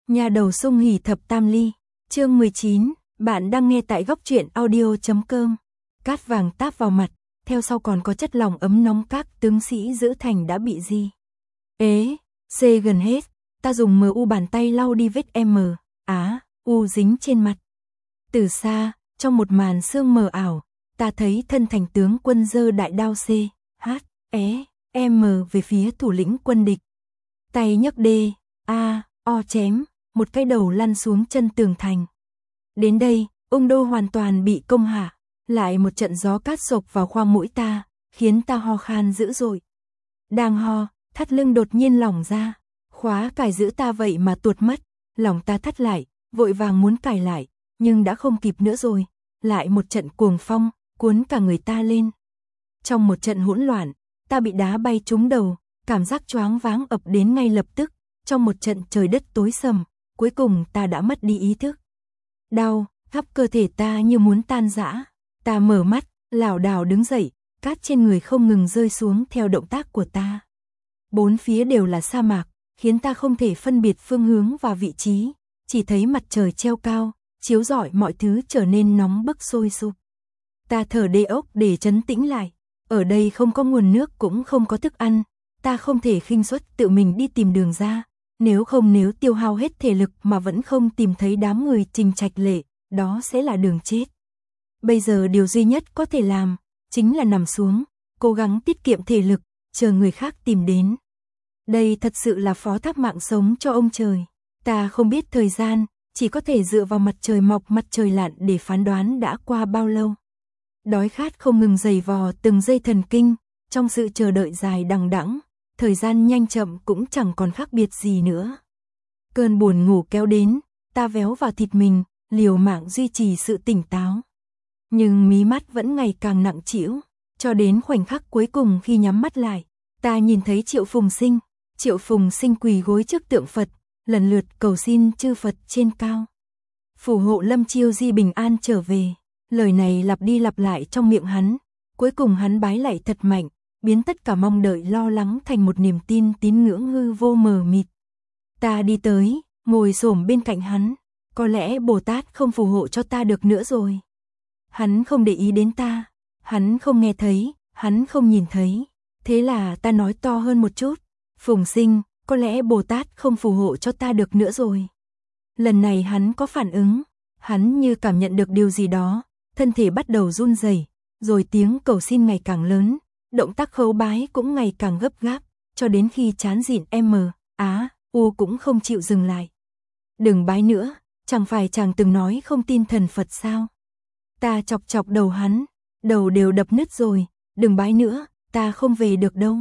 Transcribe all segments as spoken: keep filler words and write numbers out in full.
Nhà đầu sung hỉ thập tam ly, chương mười chín, bạn đang nghe tại góc truyện audio.com. Cát vàng táp vào mặt, theo sau còn có chất lỏng ấm nóng, các tướng sĩ giữ thành đã bị gì? Ế, C gần hết, ta dùng mu bàn tay lau đi vết M, Á, U dính trên mặt. Từ xa, trong một màn sương mờ ảo, ta thấy thân thành tướng quân giơ đại đao C, H, E, M về phía thủ lĩnh quân địch. Tay nhấc D, A, O chém, một cái đầu lăn xuống chân tường thành. Đến đây, ung đô hoàn toàn bị công hạ, lại một trận gió cát sộc vào khoang mũi ta, khiến ta ho khan dữ dội. Đang ho, thắt lưng đột nhiên lỏng ra, khóa cài giữ ta vậy mà tuột mất, lòng ta thắt lại, vội vàng muốn cài lại, nhưng đã không kịp nữa rồi, lại một trận cuồng phong, cuốn cả người ta lên. Trong một trận hỗn loạn, ta bị đá bay trúng đầu, cảm giác choáng váng ập đến ngay lập tức, trong một trận trời đất tối sầm, cuối cùng ta đã mất đi ý thức. Đau, khắp cơ thể ta như muốn tan rã, ta mở mắt, lảo đảo đứng dậy, cát trên người không ngừng rơi xuống theo động tác của ta. Bốn phía đều là sa mạc, khiến ta không thể phân biệt phương hướng và vị trí, chỉ thấy mặt trời treo cao, chiếu rọi mọi thứ trở nên nóng bức sôi sục. Ta thở đê ốc để trấn tĩnh lại, ở đây không có nguồn nước cũng không có thức ăn, ta không thể khinh suất tự mình đi tìm đường ra, nếu không nếu tiêu hao hết thể lực mà vẫn không tìm thấy đám người Trình Trạch Lệ, đó sẽ là đường chết. Bây giờ điều duy nhất có thể làm, chính là nằm xuống, cố gắng tiết kiệm thể lực, chờ người khác tìm đến. Đây thật sự là phó thác mạng sống cho ông trời. Ta không biết thời gian, chỉ có thể dựa vào mặt trời mọc mặt trời lặn để phán đoán đã qua bao lâu. Đói khát không ngừng giày vò từng giây thần kinh, trong sự chờ đợi dài đằng đẵng, thời gian nhanh chậm cũng chẳng còn khác biệt gì nữa. Cơn buồn ngủ kéo đến, ta véo vào thịt mình, liều mạng duy trì sự tỉnh táo. Nhưng mí mắt vẫn ngày càng nặng trĩu, cho đến khoảnh khắc cuối cùng khi nhắm mắt lại, ta nhìn thấy Triệu Phùng Sinh. Triệu Phùng Sinh quỳ gối trước tượng Phật, lần lượt cầu xin chư Phật trên cao phù hộ Lâm Chiêu Di bình an trở về. Lời này lặp đi lặp lại trong miệng hắn, cuối cùng hắn bái lạy thật mạnh, biến tất cả mong đợi lo lắng thành một niềm tin tín ngưỡng hư vô mờ mịt. Ta đi tới, ngồi xổm bên cạnh hắn, có lẽ Bồ Tát không phù hộ cho ta được nữa rồi. Hắn không để ý đến ta, hắn không nghe thấy, hắn không nhìn thấy, thế là ta nói to hơn một chút, Phùng Sinh, có lẽ Bồ Tát không phù hộ cho ta được nữa rồi. Lần này hắn có phản ứng, hắn như cảm nhận được điều gì đó, thân thể bắt đầu run rẩy, rồi tiếng cầu xin ngày càng lớn, động tác khấu bái cũng ngày càng gấp gáp, cho đến khi chán dịn M, Á, U cũng không chịu dừng lại. Đừng bái nữa, chẳng phải chàng từng nói không tin thần Phật sao? Ta chọc chọc đầu hắn, đầu đều đập nứt rồi, đừng bái nữa, ta không về được đâu.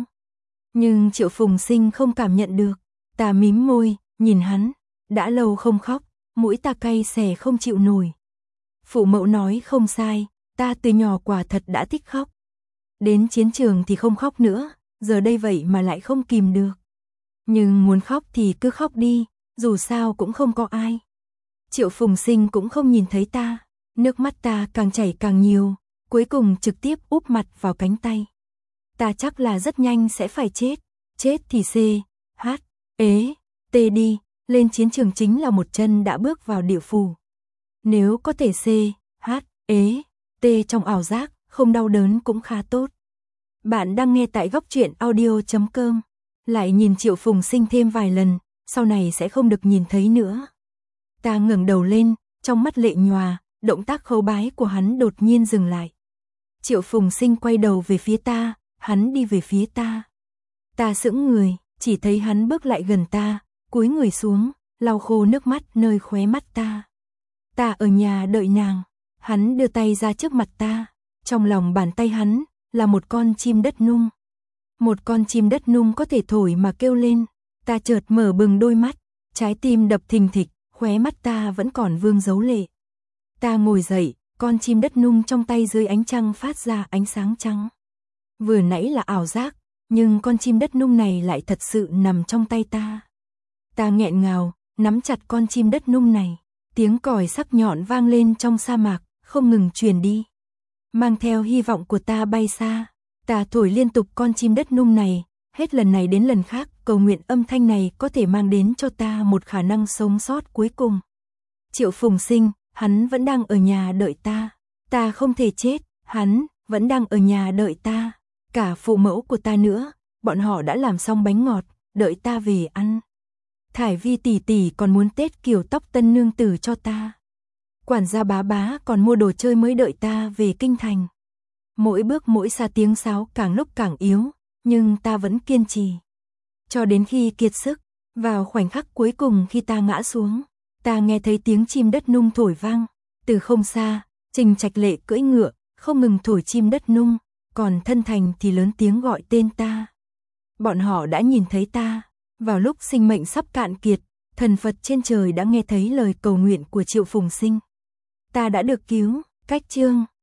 Nhưng Triệu Phùng Sinh không cảm nhận được, ta mím môi, nhìn hắn, đã lâu không khóc, mũi ta cay xè không chịu nổi. Phụ mẫu nói không sai, ta từ nhỏ quả thật đã thích khóc. Đến chiến trường thì không khóc nữa, giờ đây vậy mà lại không kìm được. Nhưng muốn khóc thì cứ khóc đi, dù sao cũng không có ai. Triệu Phùng Sinh cũng không nhìn thấy ta, nước mắt ta càng chảy càng nhiều, cuối cùng trực tiếp úp mặt vào cánh tay. Ta chắc là rất nhanh sẽ phải chết, chết thì C, H, Ế, T đi, lên chiến trường chính là một chân đã bước vào địa phủ. Nếu có thể C, H, Ế, T trong ảo giác, không đau đớn cũng khá tốt. Bạn đang nghe tại góc truyện audio.com, lại nhìn Triệu Phùng Sinh thêm vài lần, sau này sẽ không được nhìn thấy nữa. Ta ngẩng đầu lên, trong mắt lệ nhòa, động tác khấu bái của hắn đột nhiên dừng lại. Triệu Phùng Sinh quay đầu về phía ta, hắn đi về phía ta. Ta sững người, chỉ thấy hắn bước lại gần ta, cúi người xuống, lau khô nước mắt nơi khóe mắt ta. Ta ở nhà đợi nàng, hắn đưa tay ra trước mặt ta, trong lòng bàn tay hắn là một con chim đất nung. Một con chim đất nung có thể thổi mà kêu lên, ta chợt mở bừng đôi mắt, trái tim đập thình thịch, khóe mắt ta vẫn còn vương dấu lệ. Ta ngồi dậy, con chim đất nung trong tay dưới ánh trăng phát ra ánh sáng trắng. Vừa nãy là ảo giác, nhưng con chim đất nung này lại thật sự nằm trong tay ta. Ta nghẹn ngào, nắm chặt con chim đất nung này, tiếng còi sắc nhọn vang lên trong sa mạc, không ngừng truyền đi. Mang theo hy vọng của ta bay xa, ta thổi liên tục con chim đất nung này, Hết lần này đến lần khác, cầu nguyện âm thanh này có thể mang đến cho ta một khả năng sống sót cuối cùng. Triệu Phùng Sinh, hắn vẫn đang ở nhà đợi ta. Ta không thể chết, hắn vẫn đang ở nhà đợi ta. Cả phụ mẫu của ta nữa, bọn họ đã làm xong bánh ngọt, đợi ta về ăn. Thải Vi tỷ tỷ còn muốn Tết kiểu tóc tân nương tử cho ta. Quản gia bá bá còn mua đồ chơi mới đợi ta về kinh thành. Mỗi bước mỗi xa tiếng sáo càng lúc càng yếu, nhưng ta vẫn kiên trì. Cho đến khi kiệt sức, vào khoảnh khắc cuối cùng khi ta ngã xuống, ta nghe thấy tiếng chim đất nung thổi vang. Từ không xa, Trình Trạch Lệ cưỡi ngựa, không ngừng thổi chim đất nung, còn Thân Thành thì lớn tiếng gọi tên ta. Bọn họ đã nhìn thấy ta. Vào lúc sinh mệnh sắp cạn kiệt, thần Phật trên trời đã nghe thấy lời cầu nguyện của Triệu Phùng Sinh. Ta đã được cứu, cách chương